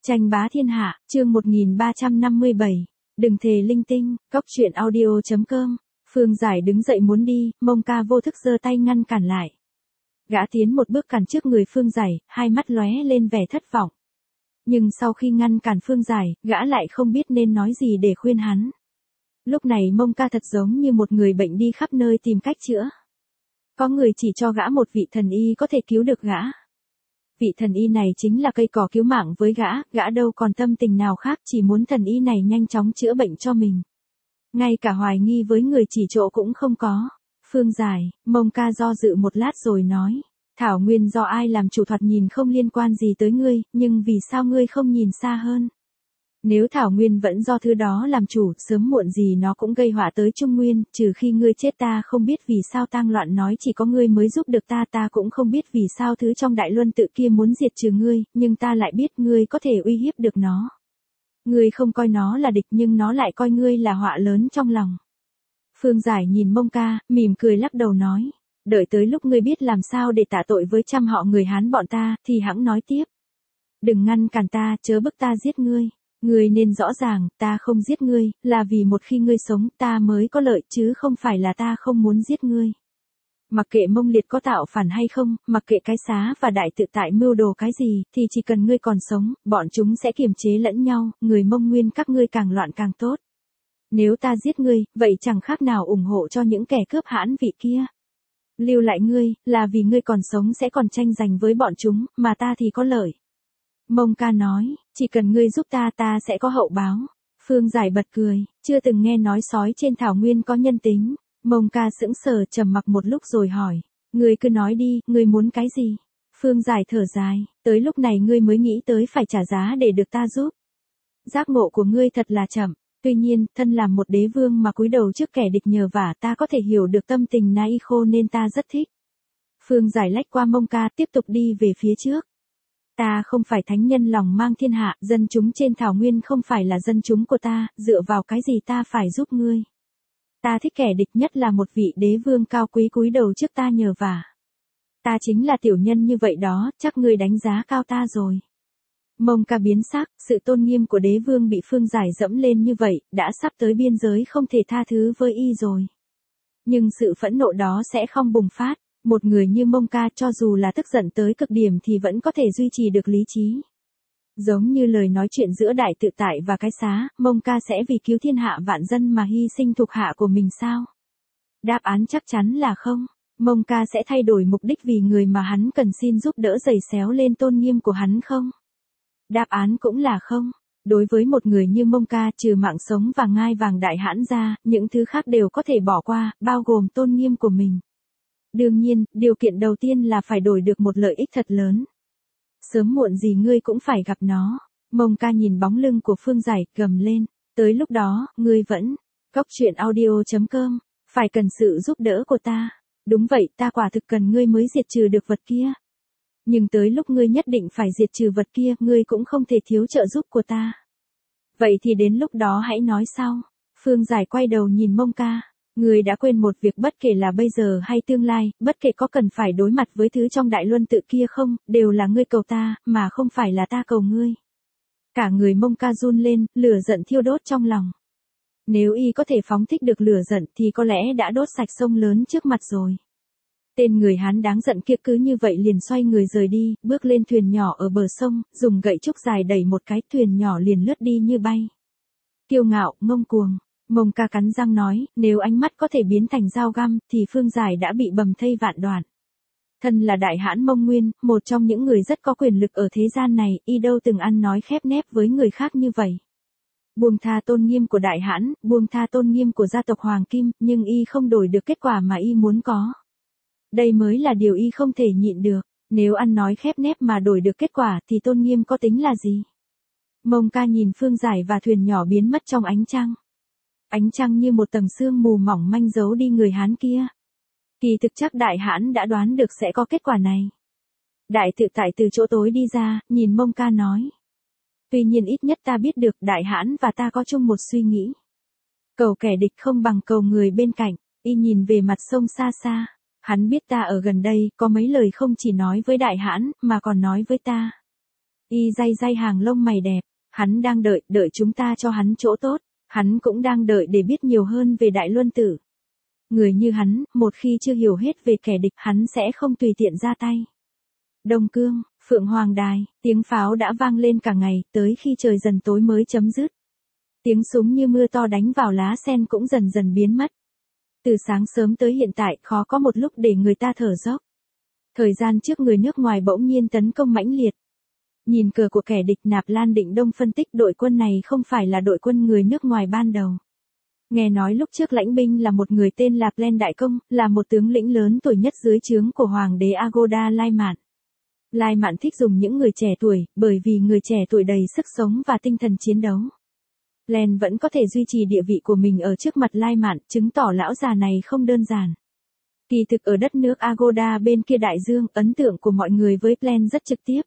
Tranh bá thiên hạ, chương 1357. Đừng thề linh tinh, cóc truyện audio.com. Phương Giải đứng dậy muốn đi, Mông Ca vô thức giơ tay ngăn cản lại. Gã tiến một bước cản trước người Phương Giải, hai mắt lóe lên vẻ thất vọng. Nhưng sau khi ngăn cản Phương Giải, gã lại không biết nên nói gì để khuyên hắn. Lúc này Mông Ca thật giống như một người bệnh đi khắp nơi tìm cách chữa. Có người chỉ cho gã một vị thần y có thể cứu được gã. Vị thần y này chính là cây cỏ cứu mạng với gã đâu còn tâm tình nào khác, chỉ muốn thần y này nhanh chóng chữa bệnh cho mình. Ngay cả hoài nghi với người chỉ chỗ cũng không có. Phương Giải, Mông Ca do dự một lát rồi nói, Thảo Nguyên do ai làm chủ thoạt nhìn không liên quan gì tới ngươi, nhưng vì sao ngươi không nhìn xa hơn? Nếu Thảo Nguyên vẫn do thứ đó làm chủ, sớm muộn gì nó cũng gây họa tới Trung Nguyên, trừ khi ngươi chết ta không biết vì sao tang loạn nói chỉ có ngươi mới giúp được ta cũng không biết vì sao thứ trong đại luân tự kia muốn diệt trừ ngươi, nhưng ta lại biết ngươi có thể uy hiếp được nó. Ngươi không coi nó là địch nhưng nó lại coi ngươi là họa lớn trong lòng. Phương Giải nhìn Mông Ca, mỉm cười lắc đầu nói, đợi tới lúc ngươi biết làm sao để tạ tội với trăm họ người Hán bọn ta, thì hẵng nói tiếp. Đừng ngăn cản ta, chớ bức ta giết ngươi. Ngươi nên rõ ràng, ta không giết ngươi, là vì một khi ngươi sống, ta mới có lợi chứ không phải là ta không muốn giết ngươi. Mặc kệ Mông Liệt có tạo phản hay không, mặc kệ cái xá và đại tự tại mưu đồ cái gì, thì chỉ cần ngươi còn sống, bọn chúng sẽ kiềm chế lẫn nhau, người Mông Nguyên các ngươi càng loạn càng tốt. Nếu ta giết ngươi, vậy chẳng khác nào ủng hộ cho những kẻ cướp hãn vị kia. Lưu lại ngươi, là vì ngươi còn sống sẽ còn tranh giành với bọn chúng, mà ta thì có lợi. Mông Ca nói, chỉ cần ngươi giúp ta sẽ có hậu báo. Phương Giải bật cười, chưa từng nghe nói sói trên thảo nguyên có nhân tính. Mông Ca sững sờ trầm mặc một lúc rồi hỏi, ngươi cứ nói đi, ngươi muốn cái gì? Phương Giải thở dài, tới lúc này ngươi mới nghĩ tới phải trả giá để được ta giúp. Giác ngộ của ngươi thật là chậm, tuy nhiên, thân làm một đế vương mà cúi đầu trước kẻ địch nhờ vả ta có thể hiểu được tâm tình nai khô nên ta rất thích. Phương Giải lách qua Mông Ca tiếp tục đi về phía trước. Ta không phải thánh nhân lòng mang thiên hạ, dân chúng trên thảo nguyên không phải là dân chúng của ta, dựa vào cái gì ta phải giúp ngươi. Ta thích kẻ địch nhất là một vị đế vương cao quý cúi đầu trước ta nhờ vả. Ta chính là tiểu nhân như vậy đó, chắc ngươi đánh giá cao ta rồi. Mông Ca biến sắc, sự tôn nghiêm của đế vương bị Phương Giải dẫm lên như vậy, đã sắp tới biên giới không thể tha thứ với y rồi. Nhưng sự phẫn nộ đó sẽ không bùng phát. Một người như Mông Ca cho dù là tức giận tới cực điểm thì vẫn có thể duy trì được lý trí. Giống như lời nói chuyện giữa đại tự tại và cái xá, Mông Ca sẽ vì cứu thiên hạ vạn dân mà hy sinh thuộc hạ của mình sao? Đáp án chắc chắn là không. Mông Ca sẽ thay đổi mục đích vì người mà hắn cần xin giúp đỡ giày xéo lên tôn nghiêm của hắn không? Đáp án cũng là không. Đối với một người như Mông Ca trừ mạng sống và ngai vàng đại hãn ra, những thứ khác đều có thể bỏ qua, bao gồm tôn nghiêm của mình. Đương nhiên, điều kiện đầu tiên là phải đổi được một lợi ích thật lớn. Sớm muộn gì ngươi cũng phải gặp nó. Mông Ca nhìn bóng lưng của Phương Giải, gầm lên. Tới lúc đó, ngươi vẫn, cóc truyện audio.com, phải cần sự giúp đỡ của ta. Đúng vậy, ta quả thực cần ngươi mới diệt trừ được vật kia. Nhưng tới lúc ngươi nhất định phải diệt trừ vật kia, ngươi cũng không thể thiếu trợ giúp của ta. Vậy thì đến lúc đó hãy nói sau. Phương Giải quay đầu nhìn Mông Ca. Ngươi đã quên một việc, bất kể là bây giờ hay tương lai, bất kể có cần phải đối mặt với thứ trong đại luân tự kia không, đều là ngươi cầu ta, mà không phải là ta cầu ngươi. Cả người Mông Ca run lên, lửa giận thiêu đốt trong lòng. Nếu y có thể phóng thích được lửa giận thì có lẽ đã đốt sạch sông lớn trước mặt rồi. Tên người Hán đáng giận kia cứ như vậy liền xoay người rời đi, bước lên thuyền nhỏ ở bờ sông, dùng gậy trúc dài đẩy một cái, thuyền nhỏ liền lướt đi như bay. Kiêu ngạo, ngông cuồng. Mông Ca cắn răng nói, nếu ánh mắt có thể biến thành dao găm, thì Phương Giải đã bị bầm thây vạn đoạn. Thân là đại hãn Mông Nguyên, một trong những người rất có quyền lực ở thế gian này, y đâu từng ăn nói khép nép với người khác như vậy. Buông tha tôn nghiêm của đại hãn, buông tha tôn nghiêm của gia tộc Hoàng Kim, nhưng y không đổi được kết quả mà y muốn có. Đây mới là điều y không thể nhịn được, nếu ăn nói khép nép mà đổi được kết quả thì tôn nghiêm có tính là gì? Mông Ca nhìn Phương Giải và thuyền nhỏ biến mất trong ánh trăng. Ánh trăng như một tầng sương mù mỏng manh giấu đi người Hán kia. Kỳ thực chắc đại hãn đã đoán được sẽ có kết quả này. Đại tự tại từ chỗ tối đi ra, nhìn Mông Ca nói. Tuy nhiên ít nhất ta biết được đại hãn và ta có chung một suy nghĩ. Cầu kẻ địch không bằng cầu người bên cạnh, y nhìn về mặt sông xa xa. Hắn biết ta ở gần đây, có mấy lời không chỉ nói với đại hãn, mà còn nói với ta. Y day day hàng lông mày đẹp, hắn đang đợi chúng ta cho hắn chỗ tốt, hắn cũng đang đợi để biết nhiều hơn về Đại Luân Tử. Người như hắn, một khi chưa hiểu hết về kẻ địch, hắn sẽ không tùy tiện ra tay. Đông Cương, Phượng Hoàng Đài, tiếng pháo đã vang lên cả ngày, tới khi trời dần tối mới chấm dứt. Tiếng súng như mưa to đánh vào lá sen cũng dần dần biến mất. Từ sáng sớm tới hiện tại, khó có một lúc để người ta thở dốc. Thời gian trước người nước ngoài bỗng nhiên tấn công mãnh liệt. Nhìn cờ của kẻ địch, Nạp Lan Định Đông phân tích đội quân này không phải là đội quân người nước ngoài ban đầu. Nghe nói lúc trước lãnh binh là một người tên là Plen Đại Công, là một tướng lĩnh lớn tuổi nhất dưới trướng của Hoàng đế Agoda Lai Mạn. Lai Mạn thích dùng những người trẻ tuổi, bởi vì người trẻ tuổi đầy sức sống và tinh thần chiến đấu. Plen vẫn có thể duy trì địa vị của mình ở trước mặt Lai Mạn, chứng tỏ lão già này không đơn giản. Kỳ thực ở đất nước Agoda bên kia đại dương, ấn tượng của mọi người với Plen rất trực tiếp.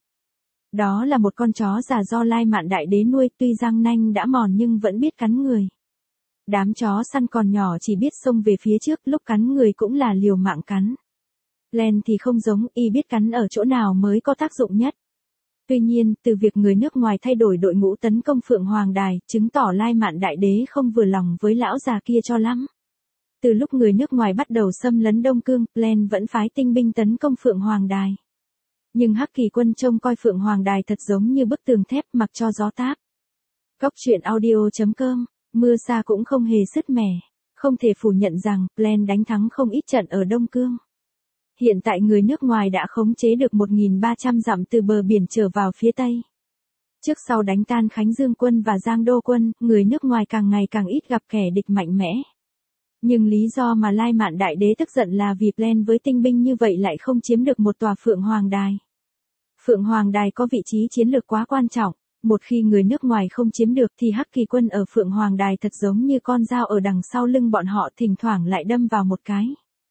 Đó là một con chó già do Lai Mạn đại đế nuôi, tuy răng nanh đã mòn nhưng vẫn biết cắn người. Đám chó săn còn nhỏ chỉ biết xông về phía trước, lúc cắn người cũng là liều mạng cắn. Plen thì không giống, y biết cắn ở chỗ nào mới có tác dụng nhất. Tuy nhiên, từ việc người nước ngoài thay đổi đội ngũ tấn công Phượng Hoàng Đài, chứng tỏ Lai Mạn đại đế không vừa lòng với lão già kia cho lắm. Từ lúc người nước ngoài bắt đầu xâm lấn Đông Cương, Plen vẫn phái tinh binh tấn công Phượng Hoàng Đài. Nhưng Hắc Kỳ quân trông coi Phượng Hoàng Đài thật giống như bức tường thép, mặc cho gió táp. Cóc truyện audio.com, mưa xa cũng không hề sứt mẻ. Không thể phủ nhận rằng, Plen đánh thắng không ít trận ở Đông Cương. Hiện tại người nước ngoài đã khống chế được 1.300 dặm từ bờ biển trở vào phía Tây. Trước sau đánh tan Khánh Dương quân và Giang Đô quân, người nước ngoài càng ngày càng ít gặp kẻ địch mạnh mẽ. Nhưng lý do mà Lai Mạn đại đế tức giận là vì Plen với tinh binh như vậy lại không chiếm được một tòa Phượng Hoàng Đài. Phượng Hoàng Đài có vị trí chiến lược quá quan trọng, một khi người nước ngoài không chiếm được thì Hắc Kỳ quân ở Phượng Hoàng Đài thật giống như con dao ở đằng sau lưng bọn họ, thỉnh thoảng lại đâm vào một cái.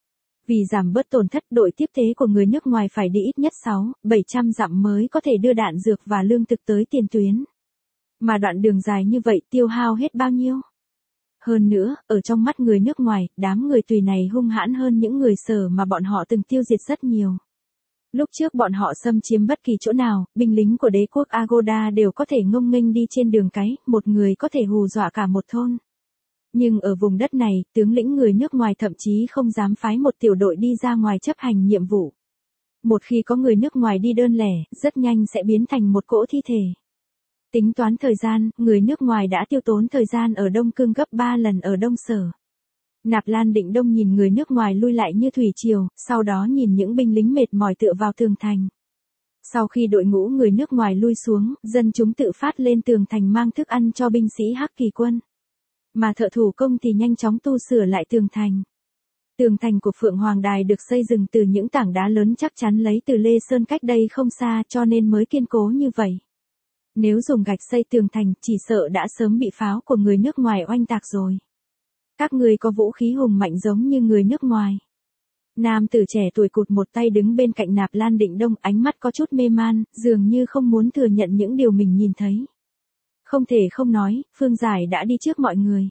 Vì giảm bớt tổn thất, đội tiếp tế của người nước ngoài phải đi ít nhất 600-700 dặm mới có thể đưa đạn dược và lương thực tới tiền tuyến. Mà đoạn đường dài như vậy tiêu hao hết bao nhiêu? Hơn nữa, ở trong mắt người nước ngoài, đám người Tùy này hung hãn hơn những người Sở mà bọn họ từng tiêu diệt rất nhiều. Lúc trước bọn họ xâm chiếm bất kỳ chỗ nào, binh lính của đế quốc Agoda đều có thể ngông nghênh đi trên đường cái, một người có thể hù dọa cả một thôn. Nhưng ở vùng đất này, tướng lĩnh người nước ngoài thậm chí không dám phái một tiểu đội đi ra ngoài chấp hành nhiệm vụ. Một khi có người nước ngoài đi đơn lẻ, rất nhanh sẽ biến thành một cỗ thi thể. Tính toán thời gian, người nước ngoài đã tiêu tốn thời gian ở Đông Cương gấp 3 lần ở Đông Sở. Nạp Lan Định Đông nhìn người nước ngoài lui lại như thủy triều, sau đó nhìn những binh lính mệt mỏi tựa vào tường thành. Sau khi đội ngũ người nước ngoài lui xuống, dân chúng tự phát lên tường thành mang thức ăn cho binh sĩ Hắc Kỳ quân. Mà thợ thủ công thì nhanh chóng tu sửa lại tường thành. Tường thành của Phượng Hoàng Đài được xây dựng từ những tảng đá lớn chắc chắn lấy từ Lê Sơn cách đây không xa, cho nên mới kiên cố như vậy. Nếu dùng gạch xây tường thành, chỉ sợ đã sớm bị pháo của người nước ngoài oanh tạc rồi. Các người có vũ khí hùng mạnh giống như người nước ngoài. Nam tử trẻ tuổi cụt một tay đứng bên cạnh Nạp Lan Định Đông, ánh mắt có chút mê man, dường như không muốn thừa nhận những điều mình nhìn thấy. Không thể không nói, Phương Giải đã đi trước mọi người.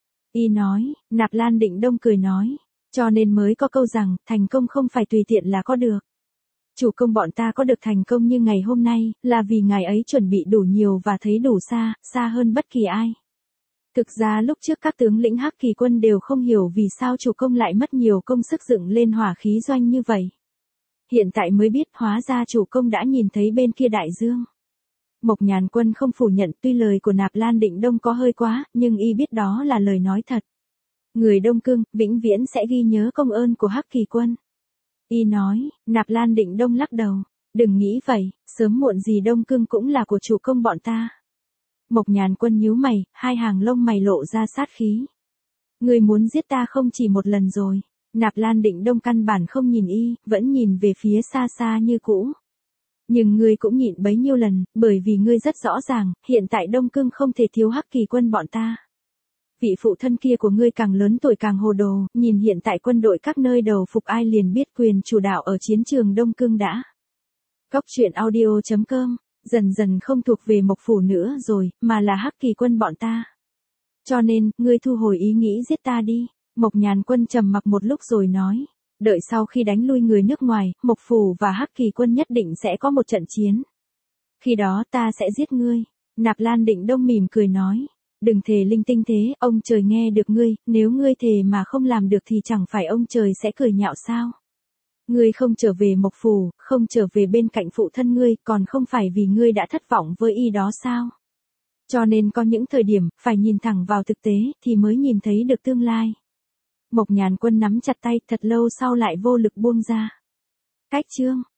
Y nói, Nạp Lan Định Đông cười nói, cho nên mới có câu rằng, thành công không phải tùy tiện là có được. Chủ công bọn ta có được thành công như ngày hôm nay, là vì ngài ấy chuẩn bị đủ nhiều và thấy đủ xa, xa hơn bất kỳ ai. Thực ra lúc trước các tướng lĩnh Hắc Kỳ quân đều không hiểu vì sao chủ công lại mất nhiều công sức dựng lên hỏa khí doanh như vậy. Hiện tại mới biết hóa ra chủ công đã nhìn thấy bên kia đại dương. Mộc Nhàn Quân không phủ nhận, tuy lời của Nạp Lan Định Đông có hơi quá, nhưng y biết đó là lời nói thật. Người Đông Cương, vĩnh viễn sẽ ghi nhớ công ơn của Hắc Kỳ quân. Y nói, Nạp Lan Định Đông lắc đầu, đừng nghĩ vậy, sớm muộn gì Đông Cương cũng là của chủ công bọn ta. Mộc Nhàn Quân nhíu mày, hai hàng lông mày lộ ra sát khí. Người muốn giết ta không chỉ một lần rồi. Nạp Lan Định Đông căn bản không nhìn y, vẫn nhìn về phía xa xa như cũ. Nhưng ngươi cũng nhịn bấy nhiêu lần, bởi vì ngươi rất rõ ràng, hiện tại Đông Cương không thể thiếu Hắc Kỳ quân bọn ta. Vị phụ thân kia của ngươi càng lớn tuổi càng hồ đồ, nhìn hiện tại quân đội các nơi đầu phục ai liền biết quyền chủ đạo ở chiến trường Đông Cương đã. Cóc truyện audio.com, dần dần không thuộc về Mộc Phủ nữa rồi, mà là Hắc Kỳ quân bọn ta. Cho nên, ngươi thu hồi ý nghĩ giết ta đi. Mộc Nhàn Quân trầm mặc một lúc rồi nói, đợi sau khi đánh lui người nước ngoài, Mộc Phủ và Hắc Kỳ quân nhất định sẽ có một trận chiến. Khi đó ta sẽ giết ngươi. Nạp Lan Định Đông mỉm cười nói. Đừng thề linh tinh thế, ông trời nghe được ngươi, nếu ngươi thề mà không làm được thì chẳng phải ông trời sẽ cười nhạo sao? Ngươi không trở về Mộc Phủ, không trở về bên cạnh phụ thân ngươi, còn không phải vì ngươi đã thất vọng với y đó sao? Cho nên có những thời điểm, phải nhìn thẳng vào thực tế, thì mới nhìn thấy được tương lai. Mộc Nhàn Quân nắm chặt tay, thật lâu sau lại vô lực buông ra. Cách chương